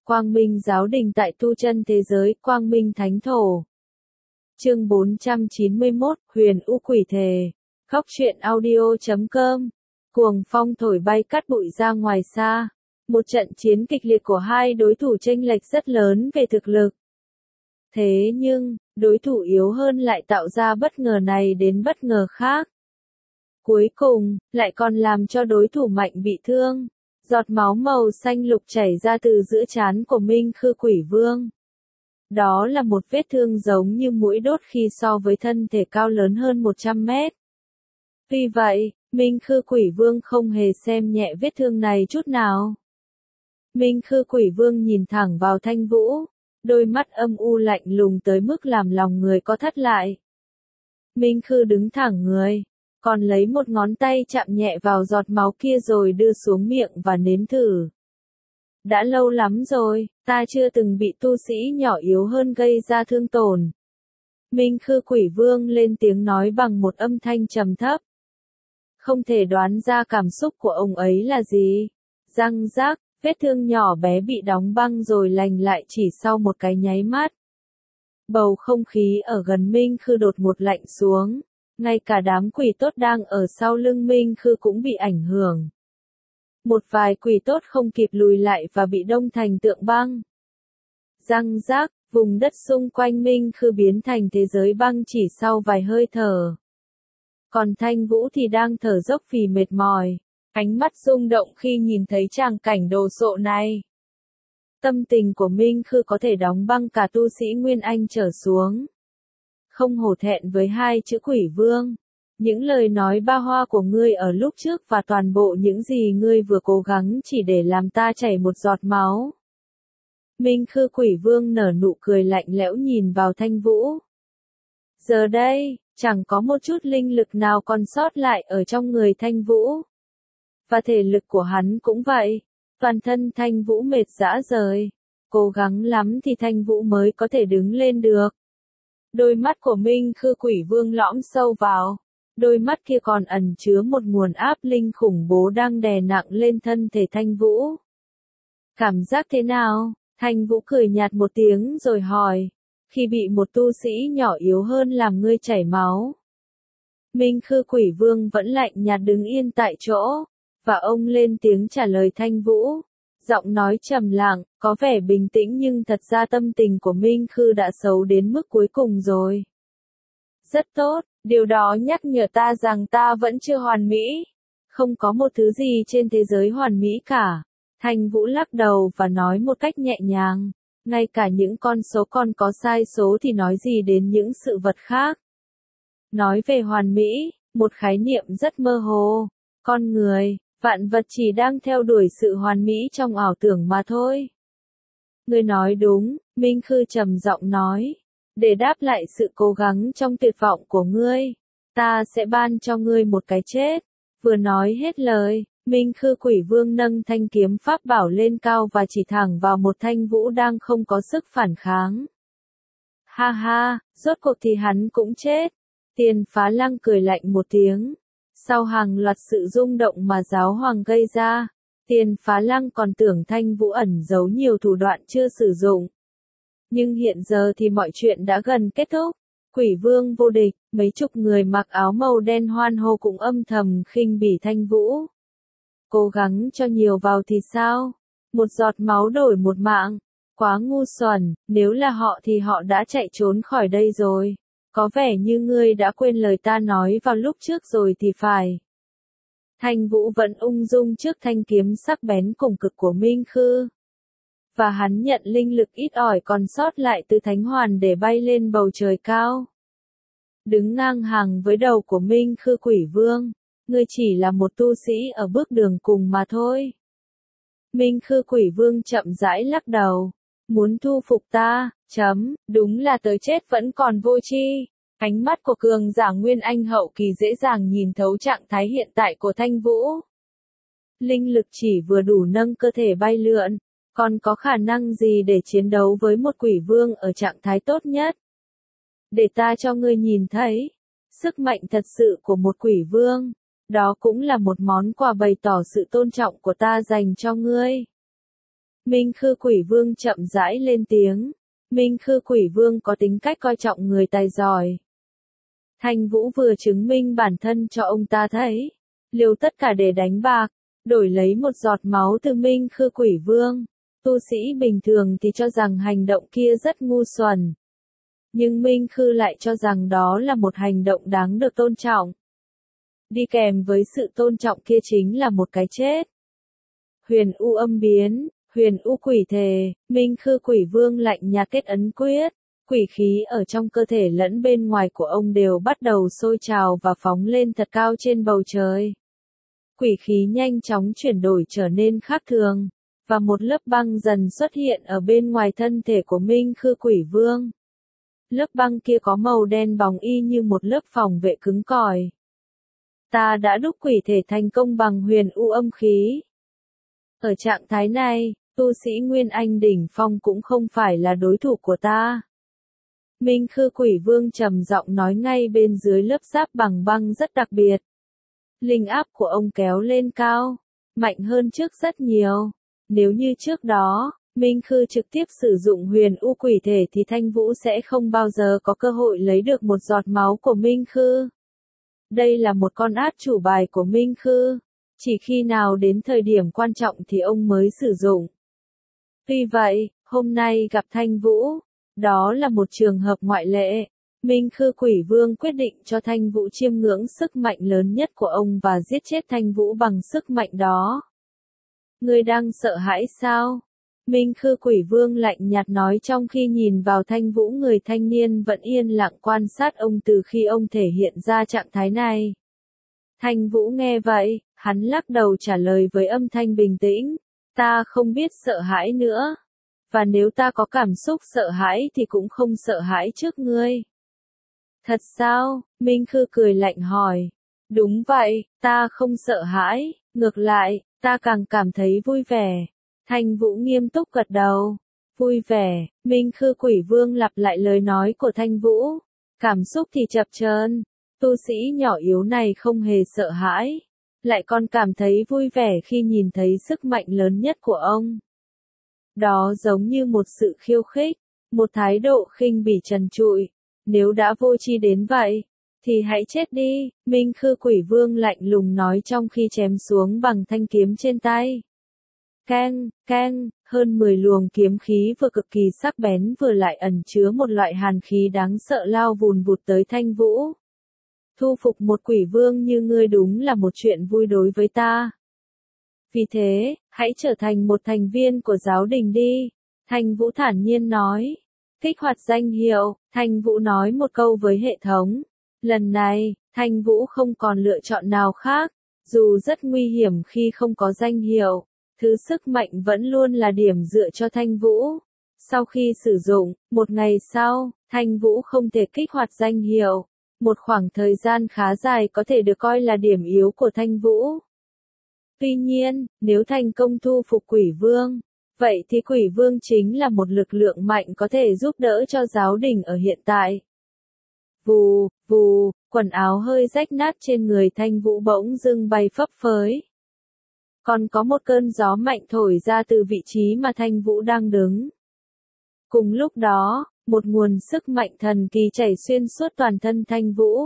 Quang Minh Giáo Đình tại tu chân thế giới, Quang Minh Thánh Thổ. Chương 491, Huyền U Quỷ Thề. Khóc chuyện audio.com. Cuồng phong thổi bay cát bụi ra ngoài xa. Một trận chiến kịch liệt của hai đối thủ chênh lệch rất lớn về thực lực. Thế nhưng, đối thủ yếu hơn lại tạo ra bất ngờ này đến bất ngờ khác. Cuối cùng, lại còn làm cho đối thủ mạnh bị thương. Giọt máu màu xanh lục chảy ra từ giữa trán của Minh Khư Quỷ Vương. Đó là một vết thương giống như mũi đốt khi so với thân thể cao lớn hơn 100 mét. Vì vậy, Minh Khư Quỷ Vương không hề xem nhẹ vết thương này chút nào. Minh Khư Quỷ Vương nhìn thẳng vào Thanh Vũ, đôi mắt âm u lạnh lùng tới mức làm lòng người co thắt lại. Minh Khư đứng thẳng người, còn lấy một ngón tay chạm nhẹ vào giọt máu kia rồi đưa xuống miệng và nếm thử. Đã lâu lắm rồi, ta chưa từng bị tu sĩ nhỏ yếu hơn gây ra thương tổn. Minh Khư Quỷ Vương lên tiếng nói bằng một âm thanh trầm thấp. Không thể đoán ra cảm xúc của ông ấy là gì. Răng rác, vết thương nhỏ bé bị đóng băng rồi lành lại chỉ sau một cái nháy mắt. Bầu không khí ở gần Minh Khư đột ngột lạnh xuống. Ngay cả đám quỷ tốt đang ở sau lưng Minh Khư cũng bị ảnh hưởng. Một vài quỷ tốt không kịp lùi lại và bị đông thành tượng băng. Răng rác, vùng đất xung quanh Minh Khư biến thành thế giới băng chỉ sau vài hơi thở. Còn Thanh Vũ thì đang thở dốc vì mệt mỏi, ánh mắt rung động khi nhìn thấy tràng cảnh đồ sộ này. Tâm tình của Minh Khư có thể đóng băng cả tu sĩ Nguyên Anh trở xuống. Không hổ thẹn với hai chữ Quỷ Vương. Những lời nói ba hoa của ngươi ở lúc trước và toàn bộ những gì ngươi vừa cố gắng chỉ để làm ta chảy một giọt máu. Minh Khư Quỷ Vương nở nụ cười lạnh lẽo nhìn vào Thanh Vũ. Giờ đây, chẳng có một chút linh lực nào còn sót lại ở trong người Thanh Vũ. Và thể lực của hắn cũng vậy. Toàn thân Thanh Vũ mệt rã rời. Cố gắng lắm thì Thanh Vũ mới có thể đứng lên được. Đôi mắt của Minh Khư Quỷ Vương lõm sâu vào. Đôi mắt kia còn ẩn chứa một nguồn áp linh khủng bố đang đè nặng lên thân thể Thanh Vũ. Cảm giác thế nào? Thanh Vũ cười nhạt một tiếng rồi hỏi. Khi bị một tu sĩ nhỏ yếu hơn làm ngươi chảy máu. Minh Khư Quỷ Vương vẫn lạnh nhạt đứng yên tại chỗ. Và ông lên tiếng trả lời Thanh Vũ. Giọng nói trầm lặng, có vẻ bình tĩnh nhưng thật ra tâm tình của Minh Khư đã xấu đến mức cuối cùng rồi. Rất tốt, điều đó nhắc nhở ta rằng ta vẫn chưa hoàn mỹ. Không có một thứ gì trên thế giới hoàn mỹ cả. Thanh Vũ lắc đầu và nói một cách nhẹ nhàng. Ngay cả những con số còn có sai số thì nói gì đến những sự vật khác. Nói về hoàn mỹ, một khái niệm rất mơ hồ. Con người, vạn vật chỉ đang theo đuổi sự hoàn mỹ trong ảo tưởng mà thôi. Ngươi nói đúng, Minh Khư trầm giọng nói. Để đáp lại sự cố gắng trong tuyệt vọng của ngươi, ta sẽ ban cho ngươi một cái chết. Vừa nói hết lời, Minh Khư Quỷ Vương nâng thanh kiếm pháp bảo lên cao và chỉ thẳng vào một Thanh Vũ đang không có sức phản kháng. Ha ha, rốt cuộc thì hắn cũng chết. Tiền Phá Lăng cười lạnh một tiếng. Sau hàng loạt sự rung động mà giáo hoàng gây ra, Tiền Phá Lăng còn tưởng Thanh Vũ ẩn giấu nhiều thủ đoạn chưa sử dụng. Nhưng hiện giờ thì mọi chuyện đã gần kết thúc. Quỷ Vương vô địch, mấy chục người mặc áo màu đen hoan hô cũng âm thầm khinh bỉ Thanh Vũ. Cố gắng cho nhiều vào thì sao? Một giọt máu đổi một mạng. Quá ngu xuẩn, nếu là họ thì họ đã chạy trốn khỏi đây rồi. Có vẻ như ngươi đã quên lời ta nói vào lúc trước rồi thì phải. Thanh Vũ vẫn ung dung trước thanh kiếm sắc bén cùng cực của Minh Khư. Và hắn nhận linh lực ít ỏi còn sót lại từ Thánh Hoàn để bay lên bầu trời cao. Đứng ngang hàng với đầu của Minh Khư Quỷ Vương, ngươi chỉ là một tu sĩ ở bước đường cùng mà thôi. Minh Khư Quỷ Vương chậm rãi lắc đầu. Muốn thu phục ta, đúng là tới chết vẫn còn vô tri. Ánh mắt của cường giả Nguyên Anh hậu kỳ dễ dàng nhìn thấu trạng thái hiện tại của Thanh Vũ. Linh lực chỉ vừa đủ nâng cơ thể bay lượn, còn có khả năng gì để chiến đấu với một quỷ vương ở trạng thái tốt nhất? Để ta cho ngươi nhìn thấy sức mạnh thật sự của một quỷ vương. Đó cũng là một món quà bày tỏ sự tôn trọng của ta dành cho ngươi. Minh Khư Quỷ Vương chậm rãi lên tiếng. Minh Khư Quỷ Vương có tính cách coi trọng người tài giỏi. Thanh Vũ vừa chứng minh bản thân cho ông ta thấy, liều tất cả để đánh bạc, đổi lấy một giọt máu từ Minh Khư Quỷ Vương. Tu sĩ bình thường thì cho rằng hành động kia rất ngu xuẩn. Nhưng Minh Khư lại cho rằng đó là một hành động đáng được tôn trọng. Đi kèm với sự tôn trọng kia chính là một cái chết. Huyền U âm biến, Huyền U quỷ thể, Minh Khư Quỷ Vương lạnh nhạt kết ấn quyết. Quỷ khí ở trong cơ thể lẫn bên ngoài của ông đều bắt đầu sôi trào và phóng lên thật cao trên bầu trời. Quỷ khí nhanh chóng chuyển đổi trở nên khác thường, và một lớp băng dần xuất hiện ở bên ngoài thân thể của Minh Khư Quỷ Vương. Lớp băng kia có màu đen bóng y như một lớp phòng vệ cứng cỏi. Ta đã đúc quỷ thể thành công bằng Huyền U âm khí. Ở trạng thái này, tu sĩ Nguyên Anh đỉnh phong cũng không phải là đối thủ của ta. Minh Khư Quỷ Vương trầm giọng nói ngay bên dưới lớp giáp bằng băng rất đặc biệt. Linh áp của ông kéo lên cao, mạnh hơn trước rất nhiều. Nếu như trước đó, Minh Khư trực tiếp sử dụng Huyền U quỷ thể thì Thanh Vũ sẽ không bao giờ có cơ hội lấy được một giọt máu của Minh Khư. Đây là một con át chủ bài của Minh Khư, chỉ khi nào đến thời điểm quan trọng thì ông mới sử dụng. Tuy vậy, hôm nay gặp Thanh Vũ, đó là một trường hợp ngoại lệ. Minh Khư Quỷ Vương quyết định cho Thanh Vũ chiêm ngưỡng sức mạnh lớn nhất của ông và giết chết Thanh Vũ bằng sức mạnh đó. Ngươi đang sợ hãi sao? Minh Khư Quỷ Vương lạnh nhạt nói trong khi nhìn vào Thanh Vũ. Người thanh niên vẫn yên lặng quan sát ông từ khi ông thể hiện ra trạng thái này. Thanh Vũ nghe vậy, hắn lắc đầu trả lời với âm thanh bình tĩnh. Ta không biết sợ hãi nữa. Và nếu ta có cảm xúc sợ hãi thì cũng không sợ hãi trước ngươi. Thật sao? Minh Khư cười lạnh hỏi. Đúng vậy, ta không sợ hãi, ngược lại, ta càng cảm thấy vui vẻ. Thanh Vũ nghiêm túc gật đầu. Vui vẻ, Minh Khư Quỷ Vương lặp lại lời nói của Thanh Vũ. Cảm xúc thì chập chờn, tu sĩ nhỏ yếu này không hề sợ hãi, lại còn cảm thấy vui vẻ khi nhìn thấy sức mạnh lớn nhất của ông. Đó giống như một sự khiêu khích, một thái độ khinh bỉ trần trụi. Nếu đã vô tri đến vậy, thì hãy chết đi, Minh Khư Quỷ Vương lạnh lùng nói trong khi chém xuống bằng thanh kiếm trên tay. Keng, keng, hơn 10 luồng kiếm khí vừa cực kỳ sắc bén vừa lại ẩn chứa một loại hàn khí đáng sợ lao vùn vụt tới Thanh Vũ. Thu phục một quỷ vương như ngươi đúng là một chuyện vui đối với ta. Vì thế, hãy trở thành một thành viên của giáo đình đi, Thanh Vũ thản nhiên nói. Kích hoạt danh hiệu, Thanh Vũ nói một câu với hệ thống. Lần này, Thanh Vũ không còn lựa chọn nào khác, dù rất nguy hiểm khi không có danh hiệu. Thứ sức mạnh vẫn luôn là điểm dựa cho Thanh Vũ. Sau khi sử dụng, một ngày sau, Thanh Vũ không thể kích hoạt danh hiệu. Một khoảng thời gian khá dài có thể được coi là điểm yếu của Thanh Vũ. Tuy nhiên, nếu thành công thu phục Quỷ Vương, vậy thì Quỷ Vương chính là một lực lượng mạnh có thể giúp đỡ cho giáo đình ở hiện tại. Vù, vù, quần áo hơi rách nát trên người Thanh Vũ bỗng dưng bay phấp phới. Còn có một cơn gió mạnh thổi ra từ vị trí mà Thanh Vũ đang đứng. Cùng lúc đó, một nguồn sức mạnh thần kỳ chảy xuyên suốt toàn thân Thanh Vũ.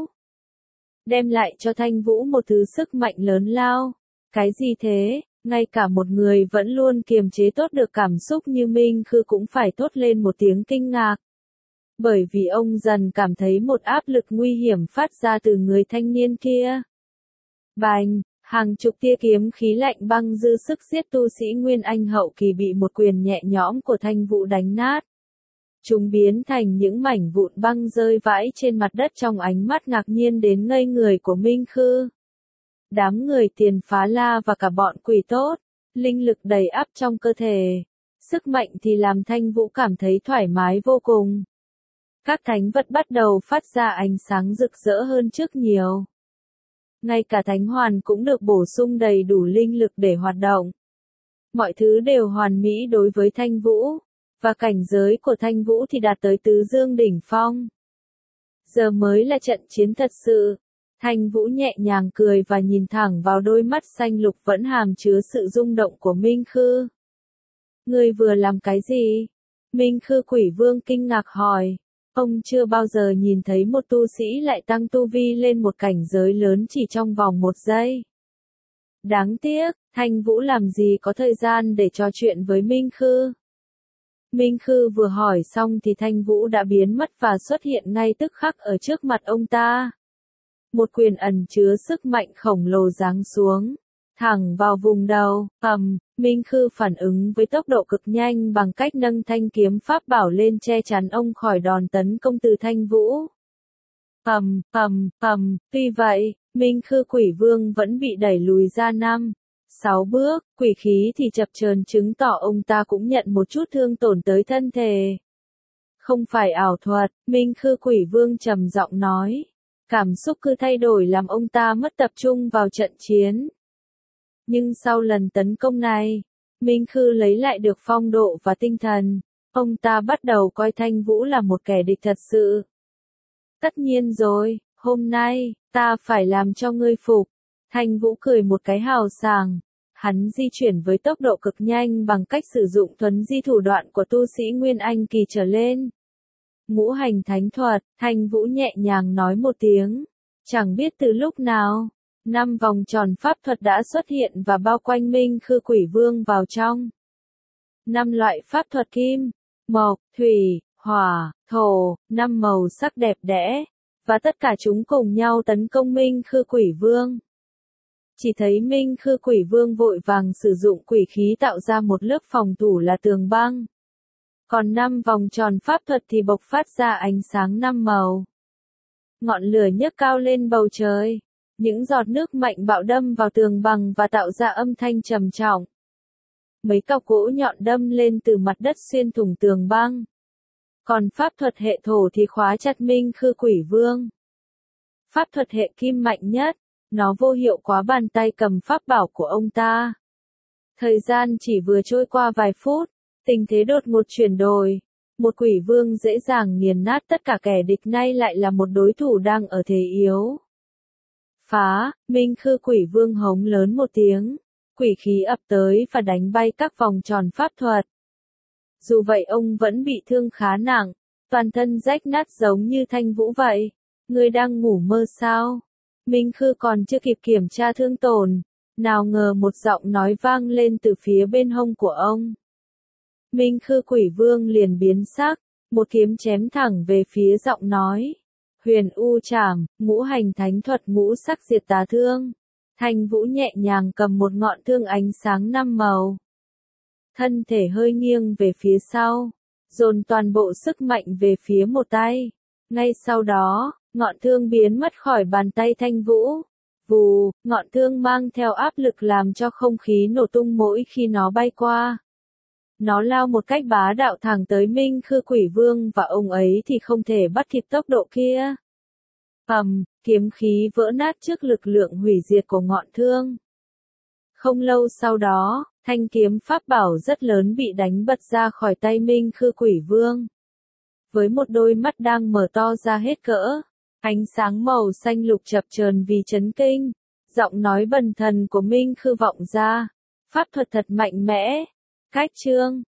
Đem lại cho Thanh Vũ một thứ sức mạnh lớn lao. Cái gì thế? Ngay cả một người vẫn luôn kiềm chế tốt được cảm xúc như Minh Khư cũng phải thốt lên một tiếng kinh ngạc. Bởi vì ông dần cảm thấy một áp lực nguy hiểm phát ra từ người thanh niên kia. Bành! Hàng chục tia kiếm khí lạnh băng dư sức giết tu sĩ Nguyên Anh hậu kỳ bị một quyền nhẹ nhõm của Thanh Vũ đánh nát. Chúng biến thành những mảnh vụn băng rơi vãi trên mặt đất trong ánh mắt ngạc nhiên đến ngây người của Minh Khư. Đám người Tiền Phá La và cả bọn quỷ tốt, linh lực đầy ắp trong cơ thể. Sức mạnh thì làm Thanh Vũ cảm thấy thoải mái vô cùng. Các thánh vật bắt đầu phát ra ánh sáng rực rỡ hơn trước nhiều. Ngay cả thánh hoàn cũng được bổ sung đầy đủ linh lực để hoạt động. Mọi thứ đều hoàn mỹ đối với Thanh Vũ, và cảnh giới của Thanh Vũ thì đạt tới tứ dương đỉnh phong. Giờ mới là trận chiến thật sự. Thanh Vũ nhẹ nhàng cười và nhìn thẳng vào đôi mắt xanh lục vẫn hàm chứa sự rung động của Minh Khư. Ngươi vừa làm cái gì? Minh Khư Quỷ Vương kinh ngạc hỏi. Ông chưa bao giờ nhìn thấy một tu sĩ lại tăng tu vi lên một cảnh giới lớn chỉ trong vòng 1 giây. Đáng tiếc, Thanh Vũ làm gì có thời gian để trò chuyện với Minh Khư. Minh Khư vừa hỏi xong thì Thanh Vũ đã biến mất và xuất hiện ngay tức khắc ở trước mặt ông ta. Một quyền ẩn chứa sức mạnh khổng lồ giáng xuống, thẳng vào vùng đầu. Minh Khư phản ứng với tốc độ cực nhanh bằng cách nâng thanh kiếm pháp bảo lên che chắn ông khỏi đòn tấn công từ Thanh Vũ. Tuy vậy, Minh Khư Quỷ Vương vẫn bị đẩy lùi ra 5-6 bước, quỷ khí thì chập chờn chứng tỏ ông ta cũng nhận một chút thương tổn tới thân thể. Không phải ảo thuật, Minh Khư Quỷ Vương trầm giọng nói. Cảm xúc cứ thay đổi làm ông ta mất tập trung vào trận chiến. Nhưng sau lần tấn công này, Minh Khư lấy lại được phong độ và tinh thần. Ông ta bắt đầu coi Thanh Vũ là một kẻ địch thật sự. Tất nhiên rồi, hôm nay, ta phải làm cho ngươi phục. Thanh Vũ cười một cái hào sảng. Hắn di chuyển với tốc độ cực nhanh bằng cách sử dụng thuấn di thủ đoạn của tu sĩ Nguyên Anh kỳ trở lên. Ngũ hành thánh thuật, Thanh Vũ nhẹ nhàng nói một tiếng. Chẳng biết từ lúc nào, 5 vòng tròn pháp thuật đã xuất hiện và bao quanh Minh Khư Quỷ Vương vào trong. 5 loại pháp thuật kim, mộc, thủy, hỏa, thổ, 5 màu sắc đẹp đẽ, và tất cả chúng cùng nhau tấn công Minh Khư Quỷ Vương. Chỉ thấy Minh Khư Quỷ Vương vội vàng sử dụng quỷ khí tạo ra một lớp phòng thủ là tường băng. Còn 5 vòng tròn pháp thuật thì bộc phát ra ánh sáng 5 màu. Ngọn lửa nhấc cao lên bầu trời. Những giọt nước mạnh bạo đâm vào tường băng và tạo ra âm thanh trầm trọng. Mấy cọc gỗ nhọn đâm lên từ mặt đất xuyên thủng tường băng. Còn pháp thuật hệ thổ thì khóa chặt Minh Khư Quỷ Vương. Pháp thuật hệ kim mạnh nhất, nó vô hiệu quá bàn tay cầm pháp bảo của ông ta. Thời gian chỉ vừa trôi qua vài phút, tình thế đột ngột chuyển đổi. Một quỷ vương dễ dàng nghiền nát tất cả kẻ địch nay lại là một đối thủ đang ở thế yếu. Phá, Minh Khư Quỷ Vương hống lớn một tiếng. Quỷ khí ập tới và đánh bay các vòng tròn pháp thuật. Dù vậy ông vẫn bị thương khá nặng, toàn thân rách nát giống như Thanh Vũ vậy. Ngươi đang ngủ mơ sao? Minh Khư còn chưa kịp kiểm tra thương tổn, nào ngờ một giọng nói vang lên từ phía bên hông của ông. Minh Khư Quỷ Vương liền biến sắc, một kiếm chém thẳng về phía giọng nói. Huyền U Trảm, ngũ hành thánh thuật ngũ sắc diệt tà thương. Thanh Vũ nhẹ nhàng cầm một ngọn thương ánh sáng 5 màu. Thân thể hơi nghiêng về phía sau, dồn toàn bộ sức mạnh về phía một tay. Ngay sau đó, ngọn thương biến mất khỏi bàn tay Thanh Vũ. Vù, ngọn thương mang theo áp lực làm cho không khí nổ tung mỗi khi nó bay qua. Nó lao một cách bá đạo thẳng tới Minh Khư Quỷ Vương và ông ấy thì không thể bắt kịp tốc độ kia. Kiếm khí vỡ nát trước lực lượng hủy diệt của ngọn thương. Không lâu sau đó, thanh kiếm pháp bảo rất lớn bị đánh bật ra khỏi tay Minh Khư Quỷ Vương. Với một đôi mắt đang mở to ra hết cỡ, ánh sáng màu xanh lục chập chờn vì chấn kinh, giọng nói bần thần của Minh Khư vọng ra. Pháp thuật thật mạnh mẽ. Cách chương